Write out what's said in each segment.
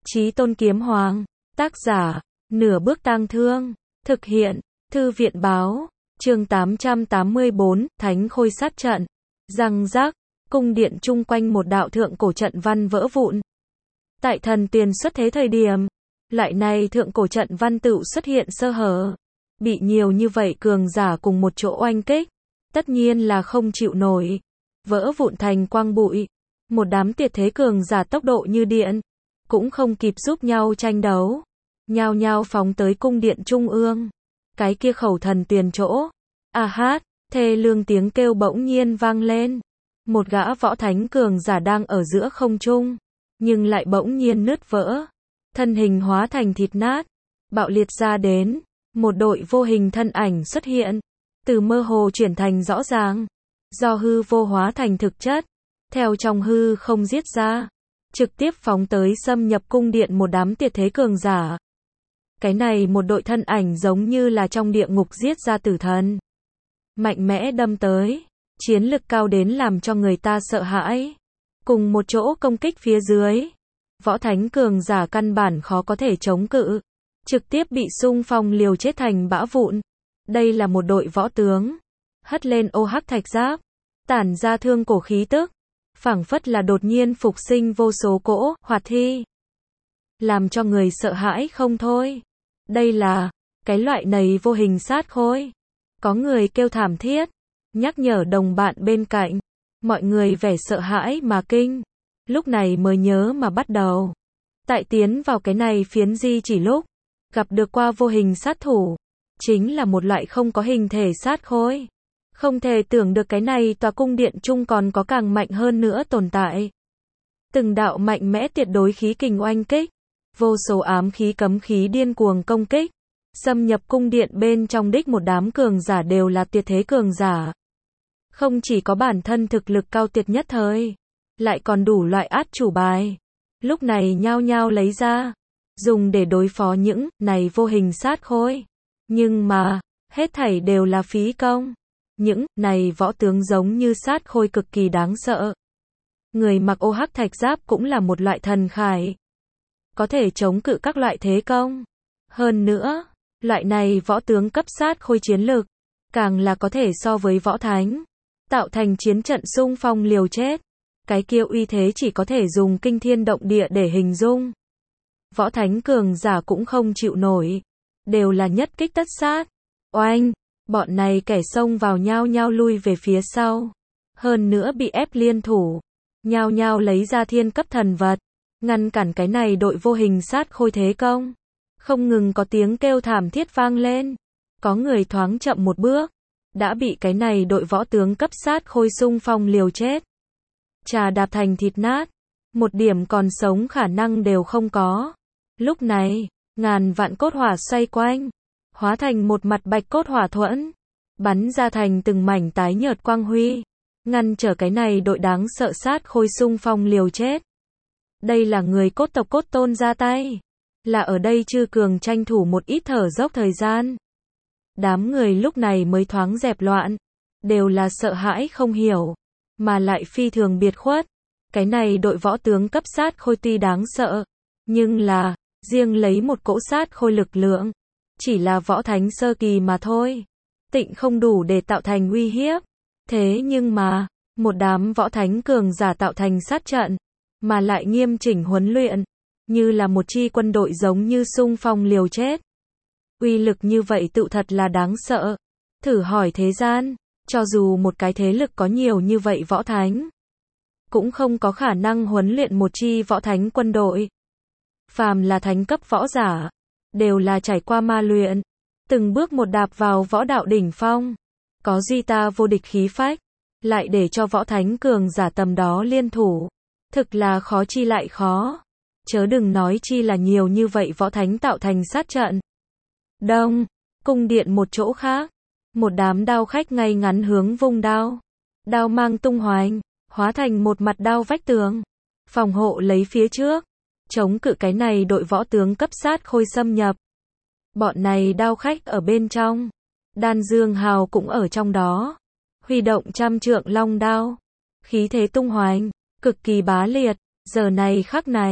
Chí Tôn Kiếm Hoàng. Tác giả, Nửa Bước Tang Thương. Thực hiện, Thư viện báo. Chương 884, Thánh Khôi sát trận. Răng rác, cung điện chung quanh một đạo thượng cổ trận văn vỡ vụn. Tại thần tiền xuất thế thời điểm, loại này thượng cổ trận văn tựu xuất hiện sơ hở. Bị nhiều như vậy cường giả cùng một chỗ oanh kích, tất nhiên là không chịu nổi. Vỡ vụn thành quang bụi. Một đám tuyệt thế cường giả tốc độ như điện, cũng không kịp giúp nhau tranh đấu. Nhao nhao phóng tới cung điện trung ương. Cái kia khẩu thần tuyền chỗ. A hát, thê lương tiếng kêu bỗng nhiên vang lên. Một gã võ thánh cường giả đang ở giữa không trung, nhưng lại bỗng nhiên nứt vỡ. Thân hình hóa thành thịt nát, bạo liệt ra đến. Một đội vô hình thân ảnh xuất hiện, từ mơ hồ chuyển thành rõ ràng. Do hư vô hóa thành thực chất, theo trong hư không giết ra, trực tiếp phóng tới xâm nhập cung điện một đám tuyệt thế cường giả. Cái này một đội thân ảnh giống như là trong địa ngục giết ra tử thần. Mạnh mẽ đâm tới, chiến lực cao đến làm cho người ta sợ hãi. Cùng một chỗ công kích phía dưới, võ thánh cường giả căn bản khó có thể chống cự, trực tiếp bị xung phong liều chết thành bã vụn. Đây là một đội võ tướng, hất lên ô hắc thạch giáp, tản ra thương cổ khí tức, phảng phất là đột nhiên phục sinh vô số cỗ hoạt thi, làm cho người sợ hãi không thôi. Đây là cái loại này vô hình sát khôi. Có người kêu thảm thiết, nhắc nhở đồng bạn bên cạnh. Mọi người vẻ sợ hãi mà kinh, lúc này mới nhớ mà bắt đầu. Tại tiến vào cái này phiến di chỉ lúc, gặp được qua vô hình sát thủ, chính là một loại không có hình thể sát khôi. Không thể tưởng được cái này tòa cung điện chung còn có càng mạnh hơn nữa tồn tại. Từng đạo mạnh mẽ tuyệt đối khí kình oanh kích, vô số ám khí cấm khí điên cuồng công kích, xâm nhập cung điện bên trong đích một đám cường giả đều là tuyệt thế cường giả. Không chỉ có bản thân thực lực cao tuyệt nhất thời, lại còn đủ loại át chủ bài. Lúc này nhao nhao lấy ra, dùng để đối phó những này vô hình sát khôi. Nhưng mà, hết thảy đều là phí công. Những này võ tướng giống như sát khôi cực kỳ đáng sợ. Người mặc ô hắc thạch giáp cũng là một loại thần khải, có thể chống cự các loại thế công. Hơn nữa, loại này võ tướng cấp sát khôi chiến lực, càng là có thể so với võ thánh, tạo thành chiến trận xung phong liều chết. Cái kia uy thế chỉ có thể dùng kinh thiên động địa để hình dung. Võ thánh cường giả cũng không chịu nổi, đều là nhất kích tất sát. Oanh, bọn này kẻ xông vào nhao nhao lui về phía sau. Hơn nữa bị ép liên thủ, nhao nhao lấy ra thiên cấp thần vật, ngăn cản cái này đội vô hình sát khôi thế công. Không ngừng có tiếng kêu thảm thiết vang lên. Có người thoáng chậm một bước, đã bị cái này đội võ tướng cấp sát khôi xung phong liều chết, chà đạp thành thịt nát, một điểm còn sống khả năng đều không có. Lúc này, ngàn vạn cốt hỏa xoay quanh, hóa thành một mặt bạch cốt hỏa thuẫn, bắn ra thành từng mảnh tái nhợt quang huy, ngăn trở cái này đội đáng sợ sát khôi xung phong liều chết. Đây là người cốt tộc cốt tôn ra tay, là ở đây chư cường tranh thủ một ít thở dốc thời gian. Đám người lúc này mới thoáng dẹp loạn, đều là sợ hãi không hiểu, mà lại phi thường biệt khuất. Cái này đội võ tướng cấp sát khôi tuy đáng sợ, nhưng là, riêng lấy một cỗ sát khôi lực lượng, chỉ là võ thánh sơ kỳ mà thôi, tịnh không đủ để tạo thành uy hiếp. Thế nhưng mà, một đám võ thánh cường giả tạo thành sát trận, mà lại nghiêm chỉnh huấn luyện, như là một chi quân đội giống như xung phong liều chết. Uy lực như vậy tự thật là đáng sợ. Thử hỏi thế gian, cho dù một cái thế lực có nhiều như vậy võ thánh, cũng không có khả năng huấn luyện một chi võ thánh quân đội. Phàm là thánh cấp võ giả, đều là trải qua ma luyện, từng bước một đạp vào võ đạo đỉnh phong, có duy ta vô địch khí phách, lại để cho võ thánh cường giả tầm đó liên thủ, thực là khó chi lại khó. Chớ đừng nói chi là nhiều như vậy võ thánh tạo thành sát trận. Đông, cung điện một chỗ khác, một đám đao khách ngay ngắn hướng vung đao, đao mang tung hoành, hóa thành một mặt đao vách tường, phòng hộ lấy phía trước, chống cự cái này đội võ tướng cấp sát khôi xâm nhập. Bọn này đao khách ở bên trong, Đan Dương Hào cũng ở trong đó, huy động trăm trượng long đao, khí thế tung hoành, cực kỳ bá liệt. Giờ này khắc này,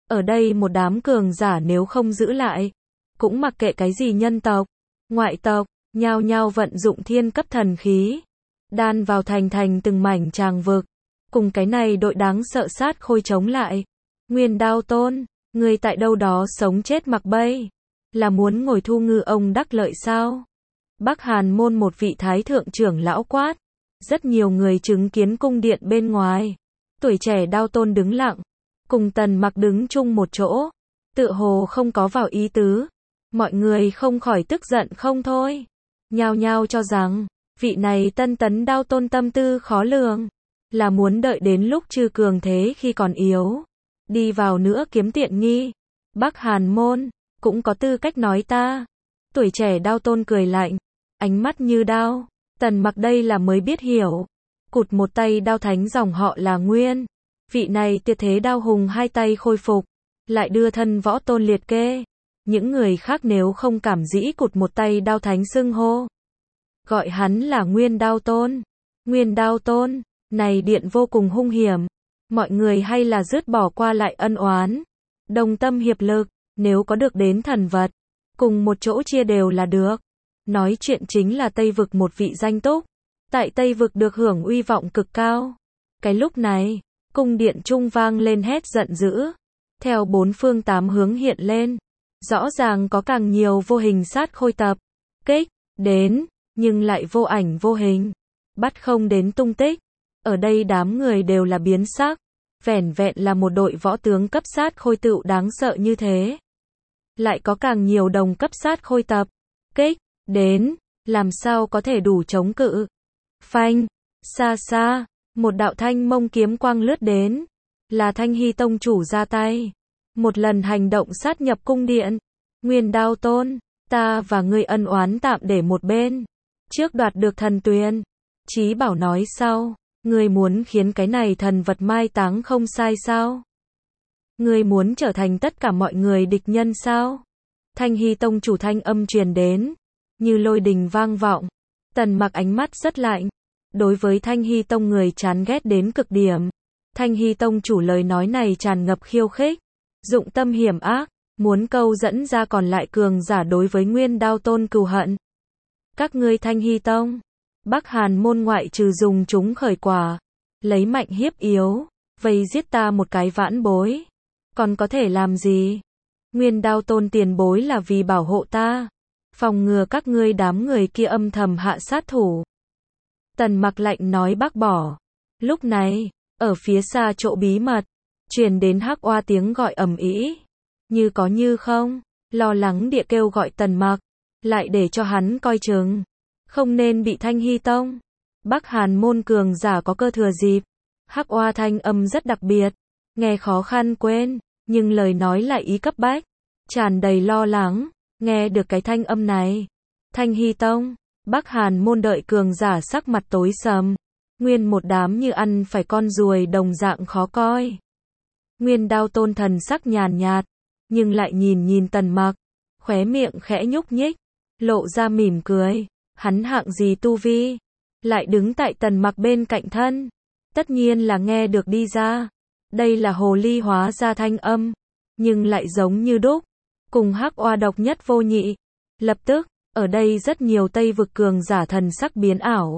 Ở đây một đám cường giả nếu không giữ lại, cũng mặc kệ cái gì nhân tộc, ngoại tộc, nhao nhao vận dụng thiên cấp thần khí, đan vào thành thành từng mảnh tràng vực, cùng cái này đội đáng sợ sát khôi chống lại. Nguyên Đao Tôn, ngươi tại đâu đó sống chết mặc bay, là muốn ngồi thu ngư ông đắc lợi sao? Bắc Hàn môn một vị thái thượng trưởng lão quát, rất nhiều người chứng kiến cung điện bên ngoài. Tuổi trẻ Đao Tôn đứng lặng, cùng Tần Mặc đứng chung một chỗ, tựa hồ không có vào ý tứ. Mọi người không khỏi tức giận không thôi, nhao nhao cho rằng, vị này tân tấn Đao Tôn tâm tư khó lường, là muốn đợi đến lúc trừ cường thế khi còn yếu, đi vào nữa kiếm tiện nghi. Bắc Hàn môn, cũng có tư cách nói ta. Tuổi trẻ Đao Tôn cười lạnh, ánh mắt như đao. Tần Mặc đây là mới biết hiểu, cụt một tay đao thánh dòng họ là Nguyên. Vị này tuyệt thế đao hùng hai tay khôi phục, lại đưa thân võ tôn liệt kê. Những người khác nếu không cảm dĩ cụt một tay đao thánh xưng hô, gọi hắn là Nguyên Đao Tôn. Nguyên Đao Tôn, này điện vô cùng hung hiểm. Mọi người hay là dứt bỏ qua lại ân oán, đồng tâm hiệp lực, nếu có được đến thần vật, cùng một chỗ chia đều là được. Nói chuyện chính là Tây Vực một vị danh túc, tại Tây Vực được hưởng uy vọng cực cao. Cái lúc này, cung điện trung vang lên hét giận dữ, theo bốn phương tám hướng hiện lên, rõ ràng có càng nhiều vô hình sát khôi tập kích đến, nhưng lại vô ảnh vô hình, bắt không đến tung tích. Ở đây đám người đều là biến sắc, vẻn vẹn là một đội võ tướng cấp sát khôi tựu đáng sợ như thế, lại có càng nhiều đồng cấp sát khôi tập kích đến, làm sao có thể đủ chống cự. Phanh, xa xa, một đạo thanh mông kiếm quang lướt đến, là Thanh Hy tông chủ ra tay, một lần hành động sát nhập cung điện. Nguyên Đao Tôn, ta và ngươi ân oán tạm để một bên, trước đoạt được thần tuyền, Chí Bảo nói sau, ngươi muốn khiến cái này thần vật mai táng không sai sao? Ngươi muốn trở thành tất cả mọi người địch nhân sao? Thanh Hy tông chủ thanh âm truyền đến, như lôi đình vang vọng. Tần Mặc ánh mắt rất lạnh, đối với Thanh Hy tông người chán ghét đến cực điểm. Thanh Hy tông chủ lời nói này tràn ngập khiêu khích, dụng tâm hiểm ác, muốn câu dẫn ra còn lại cường giả đối với Nguyên Đao Tôn cừu hận. Các ngươi Thanh Hy tông, Bắc Hàn môn ngoại trừ dùng chúng khởi quả, lấy mạnh hiếp yếu, vây giết ta một cái vãn bối, còn có thể làm gì? Nguyên Đao Tôn tiền bối là vì bảo hộ ta, phòng ngừa các ngươi đám người kia âm thầm hạ sát thủ. Tần Mặc lạnh nói bác bỏ. Lúc này, ở phía xa chỗ bí mật, truyền đến Hắc Oa tiếng gọi ầm ĩ, như có như không, lo lắng địa kêu gọi Tần Mặc, lại để cho hắn coi chừng, không nên bị Thanh Hy tông, Bắc Hàn môn cường giả có cơ thừa dịp. Hắc Oa thanh âm rất đặc biệt, nghe khó khăn quên, nhưng lời nói lại ý cấp bách, tràn đầy lo lắng. Nghe được cái thanh âm này, Thanh Hy tông, Bắc Hàn môn đợi cường giả sắc mặt tối sầm, nguyên một đám như ăn phải con ruồi đồng dạng khó coi. Nguyên Đao Tôn thần sắc nhàn nhạt, nhưng lại nhìn nhìn Tần Mặc, khóe miệng khẽ nhúc nhích, lộ ra mỉm cười. Hắn hạng gì tu vi, lại đứng tại Tần Mặc bên cạnh thân, tất nhiên là nghe được đi ra. Đây là hồ ly hóa ra thanh âm, nhưng lại giống như đúc, cùng Hắc Oa độc nhất vô nhị. Lập tức, ở đây rất nhiều Tây Vực cường giả thần sắc biến ảo.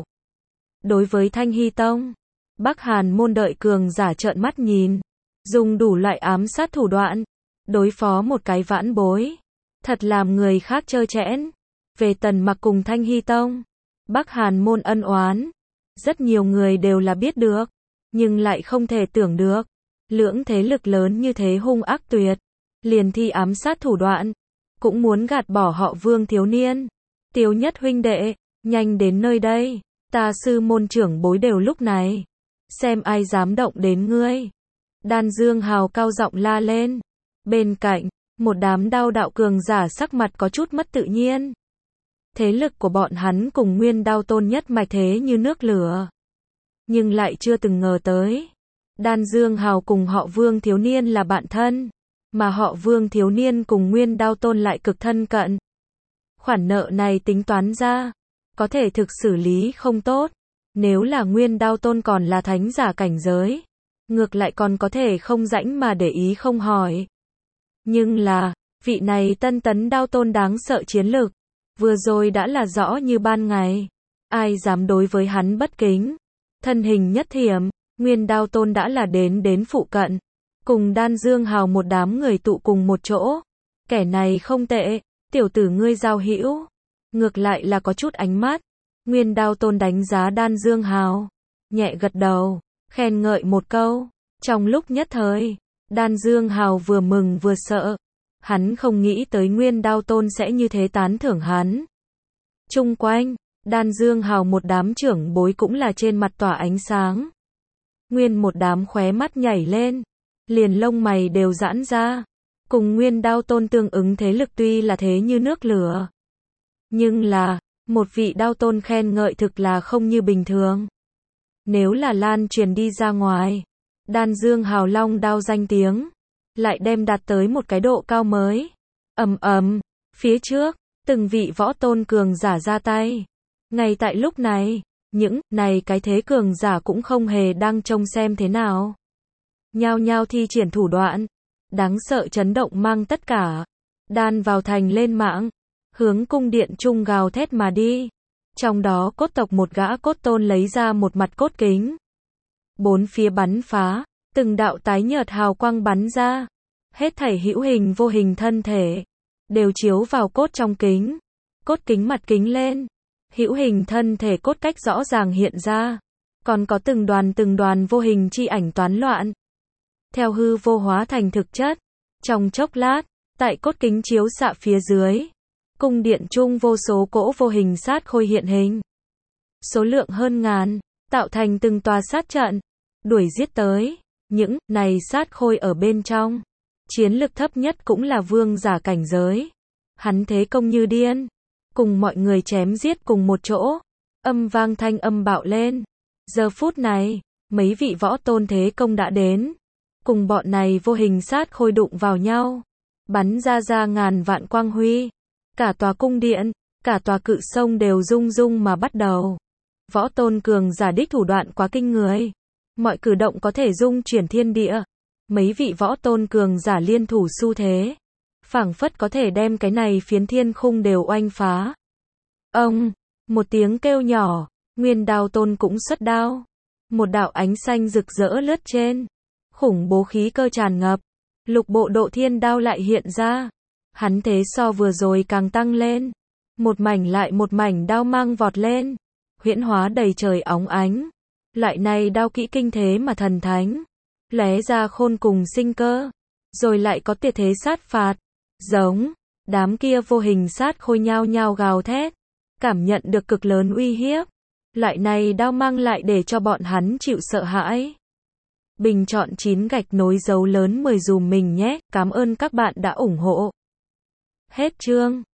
Đối với Thanh Hy tông, Bắc Hàn môn đợi cường giả trợn mắt nhìn, dùng đủ loại ám sát thủ đoạn, đối phó một cái vãn bối, thật làm người khác trơ trẽn. Về Tần Mặc cùng Thanh Hy tông, Bắc Hàn môn ân oán, rất nhiều người đều là biết được, nhưng lại không thể tưởng được, lưỡng thế lực lớn như thế hung ác tuyệt, liền thi ám sát thủ đoạn, cũng muốn gạt bỏ họ Vương thiếu niên. Tiếu Nhất huynh đệ, nhanh đến nơi đây, ta sư môn trưởng bối đều lúc này, xem ai dám động đến ngươi. Đan Dương Hào cao giọng la lên. Bên cạnh, một đám đao đạo cường giả sắc mặt có chút mất tự nhiên. Thế lực của bọn hắn cùng Nguyên Đao Tôn nhất mạch thế như nước lửa, nhưng lại chưa từng ngờ tới, Đan Dương Hào cùng họ Vương thiếu niên là bạn thân, mà họ Vương thiếu niên cùng Nguyên Đao Tôn lại cực thân cận. Khoản nợ này tính toán ra, có thể thực xử lý không tốt. Nếu là Nguyên Đao Tôn còn là thánh giả cảnh giới, ngược lại còn có thể không rãnh mà để ý không hỏi. Nhưng là, vị này tân tấn đao tôn đáng sợ chiến lực, vừa rồi đã là rõ như ban ngày. Ai dám đối với hắn bất kính. Thân hình nhất thiểm, Nguyên đao tôn đã là đến phụ cận. Cùng Đan Dương Hào một đám người tụ cùng một chỗ. Kẻ này không tệ, tiểu tử ngươi giao hữu. Ngược lại là có chút ánh mắt. Nguyên đao tôn đánh giá Đan Dương Hào. Nhẹ gật đầu, khen ngợi một câu. Trong lúc nhất thời, Đan Dương Hào vừa mừng vừa sợ. Hắn không nghĩ tới Nguyên đao tôn sẽ như thế tán thưởng hắn. Chung quanh, Đan Dương Hào một đám trưởng bối cũng là trên mặt tỏa ánh sáng. Nguyên một đám khóe mắt nhảy lên, liền lông mày đều giãn ra. Cùng Nguyên đao tôn tương ứng thế lực tuy là thế như nước lửa. Nhưng là, một vị đao tôn khen ngợi thực là không như bình thường. Nếu là lan truyền đi ra ngoài, Đan Dương Hào long đao danh tiếng, lại đem đạt tới một cái độ cao mới. Ầm ầm, phía trước, từng vị võ tôn cường giả ra tay. Ngay tại lúc này, những này cái thế cường giả cũng không hề đang trông xem thế nào. Nhao nhao thi triển thủ đoạn, đáng sợ chấn động mang tất cả, đan vào thành lên mạng, hướng cung điện trung gào thét mà đi. Trong đó cốt tộc một gã cốt tôn lấy ra một mặt cốt kính. Bốn phía bắn phá, từng đạo tái nhợt hào quang bắn ra. Hết thảy hữu hình vô hình thân thể, đều chiếu vào cốt trong kính. Cốt kính mặt kính lên, hữu hình thân thể cốt cách rõ ràng hiện ra. Còn có từng đoàn vô hình chi ảnh toán loạn. Theo hư vô hóa thành thực chất. Trong chốc lát, tại cốt kính chiếu xạ phía dưới, cung điện trung vô số cỗ vô hình sát khôi hiện hình. Số lượng hơn ngàn, tạo thành từng tòa sát trận, đuổi giết tới. Những này sát khôi ở bên trong, chiến lực thấp nhất cũng là vương giả cảnh giới. Hắn thế công như điên, cùng mọi người chém giết cùng một chỗ, âm vang thanh âm bạo lên. Giờ phút này, mấy vị võ tôn thế công đã đến, cùng bọn này vô hình sát khôi đụng vào nhau, bắn ra ngàn vạn quang huy. Cả tòa cung điện, cả tòa cự sông đều rung rung mà bắt đầu. Võ tôn cường giả đích thủ đoạn quá kinh người, mọi cử động có thể dung chuyển thiên địa. Mấy vị võ tôn cường giả liên thủ xu thế, phảng phất có thể đem cái này phiến thiên khung đều oanh phá. Ông, một tiếng kêu nhỏ, Nguyên đao tôn cũng xuất đao. Một đạo ánh xanh rực rỡ lướt trên, khủng bố khí cơ tràn ngập, lục bộ độ thiên đao lại hiện ra. Hắn thế so vừa rồi càng tăng lên, một mảnh lại một mảnh đao mang vọt lên, huyễn hóa đầy trời óng ánh. Loại này đao kỹ kinh thế mà thần thánh, lóe ra khôn cùng sinh cơ, rồi lại có tuyệt thế sát phạt. Giống, đám kia vô hình sát khôi nhao nhao gào thét, cảm nhận được cực lớn uy hiếp. Loại này đao mang lại để cho bọn hắn chịu sợ hãi. Bình chọn 9 gạch nối dấu lớn 10 dùm mình nhé, cảm ơn các bạn đã ủng hộ. Hết chương.